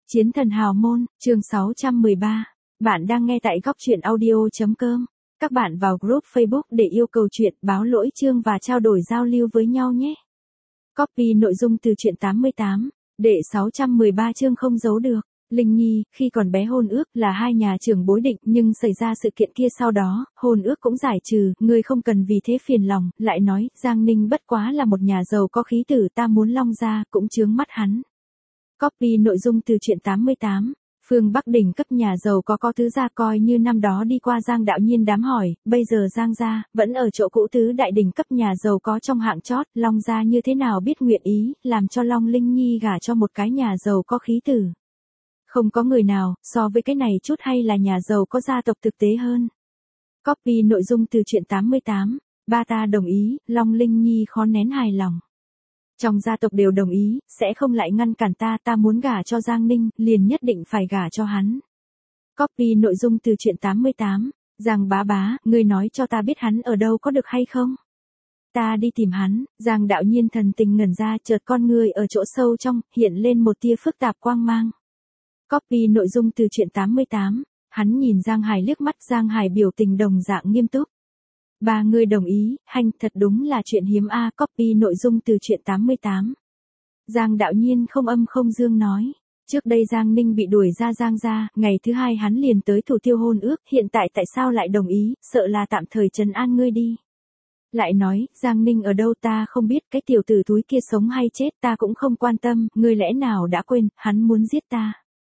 Chiến thần hào môn, chương 613. Bạn đang nghe tại góc truyện audio.com. Các bạn vào group Facebook để yêu cầu chuyện, báo lỗi chương và trao đổi giao lưu với nhau nhé. Copy nội dung từ truyện 88. Đệ 613 chương không giấu được. Linh Nhi, khi còn bé hôn ước là hai nhà trưởng bối định, nhưng xảy ra sự kiện kia sau đó, hôn ước cũng giải trừ, ngươi không cần vì thế phiền lòng, lại nói, Giang Ninh bất quá là một nhà giàu có khí tử, ta muốn long ra, cũng chướng mắt hắn. Copy nội dung từ truyện 88. Phương Bắc đỉnh cấp nhà giàu có tứ gia, coi như năm đó đi qua Giang Đạo Nhiên đám hỏi, bây giờ Giang gia vẫn ở chỗ cũ, tứ đại đỉnh cấp nhà giàu có trong hạng chót, Long gia như thế nào biết nguyện ý làm cho Long Linh Nhi gả cho một cái nhà giàu có khí tử. Không có người nào so với cái này chút hay là nhà giàu có gia tộc thực tế hơn. Copy nội dung từ truyện 88. Ba ta đồng ý, Long Linh Nhi khó nén hài lòng. Trong gia tộc đều đồng ý, sẽ không lại ngăn cản ta muốn gả cho Giang Ninh, liền nhất định phải gả cho hắn. Copy nội dung từ truyện 88. Giang bá bá, ngươi nói cho ta biết hắn ở đâu có được hay không? Ta đi tìm hắn. Giang Đạo Nhiên thần tình ngẩn ra, chợt con ngươi ở chỗ sâu trong, hiện lên một tia phức tạp quang mang. Copy nội dung từ truyện 88. Hắn nhìn Giang Hải liếc mắt, Giang Hải biểu tình đồng dạng nghiêm túc. Ba người đồng ý, hành, thật đúng là chuyện hiếm a. Copy nội dung từ truyện 88. Giang Đạo Nhiên không âm không dương nói. Trước đây Giang Ninh bị đuổi ra Giang gia, ngày thứ hai hắn liền tới thủ tiêu hôn ước, hiện tại tại sao lại đồng ý, sợ là tạm thời trấn an ngươi đi. Lại nói, Giang Ninh ở đâu ta không biết, cái tiểu tử túi kia sống hay chết ta cũng không quan tâm, ngươi lẽ nào đã quên, hắn muốn giết ta.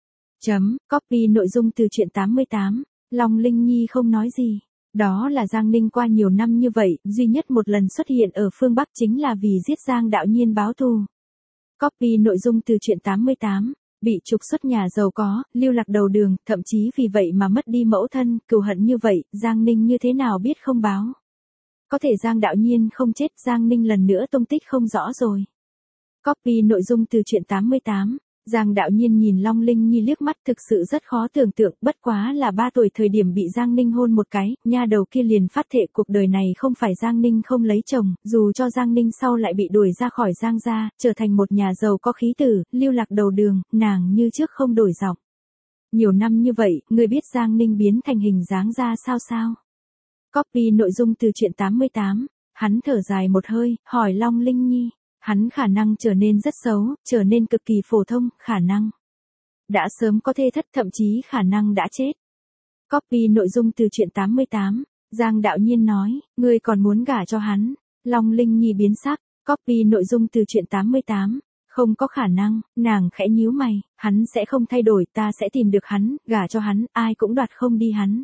Copy nội dung từ truyện 88. Long Linh Nhi không nói gì. Đó là Giang Ninh qua nhiều năm như vậy, duy nhất một lần xuất hiện ở phương Bắc chính là vì giết Giang Đạo Nhiên báo thù. Copy nội dung từ truyện 88. Bị trục xuất nhà giàu có, lưu lạc đầu đường, thậm chí vì vậy mà mất đi mẫu thân, cừu hận như vậy, Giang Ninh như thế nào biết không báo. Có thể Giang Đạo Nhiên không chết, Giang Ninh lần nữa tung tích không rõ rồi. Copy nội dung từ truyện 88. Giang Đạo Nhiên nhìn Long Linh Nhi liếc mắt, thực sự rất khó tưởng tượng, bất quá là 3 tuổi thời điểm bị Giang Ninh hôn một cái, nha đầu kia liền phát thệ cuộc đời này không phải Giang Ninh không lấy chồng, dù cho Giang Ninh sau lại bị đuổi ra khỏi Giang gia, trở thành một nhà giàu có khí tử, lưu lạc đầu đường, nàng như trước không đổi giọng. Nhiều năm như vậy, ngươi biết Giang Ninh biến thành hình dáng ra sao? Copy nội dung từ truyện 88. Hắn thở dài một hơi, hỏi Long Linh Nhi. Hắn khả năng trở nên rất xấu, trở nên cực kỳ phổ thông, khả năng đã sớm có thê thất, thậm chí khả năng đã chết. Copy nội dung từ truyện 88. Giang Đạo Nhiên nói, ngươi còn muốn gả cho hắn. Long Linh Nhi biến sắc. Copy nội dung từ truyện 88. Không có khả năng, nàng khẽ nhíu mày, hắn sẽ không thay đổi, ta sẽ tìm được hắn, gả cho hắn, ai cũng đoạt không đi hắn.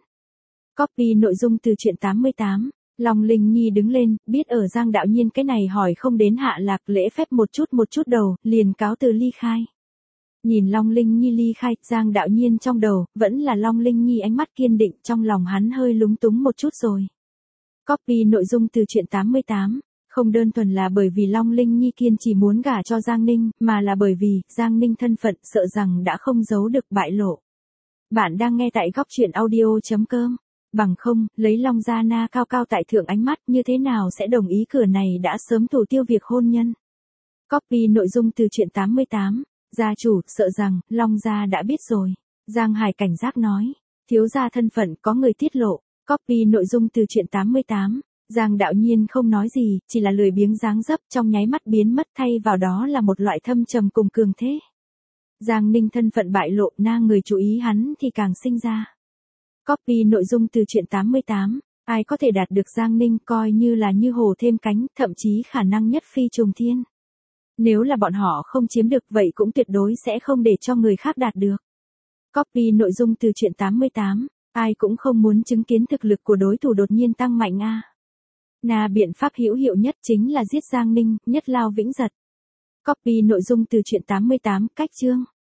Copy nội dung từ truyện 88. Long Linh Nhi đứng lên, biết ở Giang Đạo Nhiên cái này hỏi không đến hạ lạc, lễ phép một chút đầu, liền cáo từ ly khai. Nhìn Long Linh Nhi ly khai, Giang Đạo Nhiên trong đầu, vẫn là Long Linh Nhi ánh mắt kiên định, trong lòng hắn hơi lúng túng một chút rồi. Copy nội dung từ truyện 88. Không đơn thuần là bởi vì Long Linh Nhi kiên chỉ muốn gả cho Giang Ninh, mà là bởi vì, Giang Ninh thân phận, sợ rằng đã không giấu được bại lộ. Bạn đang nghe tại góc truyện audio.com. Bằng không, lấy Long Gia Na cao cao tại thượng ánh mắt, như thế nào sẽ đồng ý cửa này đã sớm thủ tiêu việc hôn nhân. Copy nội dung từ truyện 88. Gia chủ, sợ rằng, Long Gia đã biết rồi. Giang Hải cảnh giác nói. Thiếu gia thân phận có người tiết lộ. Copy nội dung từ truyện 88. Giang Đạo Nhiên không nói gì, chỉ là lười biếng dáng dấp, trong nháy mắt biến mất, thay vào đó là một loại thâm trầm cùng cường thế. Giang Ninh thân phận bại lộ, na người chú ý hắn thì càng sinh ra. Copy nội dung từ truyện 88. Ai có thể đạt được Giang Ninh coi như là như hổ thêm cánh, thậm chí khả năng nhất phi trùng thiên. Nếu là bọn họ không chiếm được vậy cũng tuyệt đối sẽ không để cho người khác đạt được. Copy nội dung từ truyện 88. Ai cũng không muốn chứng kiến thực lực của đối thủ đột nhiên tăng mạnh a. Biện pháp hữu hiệu nhất chính là giết Giang Ninh, nhất lao vĩnh giật. Copy nội dung từ truyện 88. Cách chương.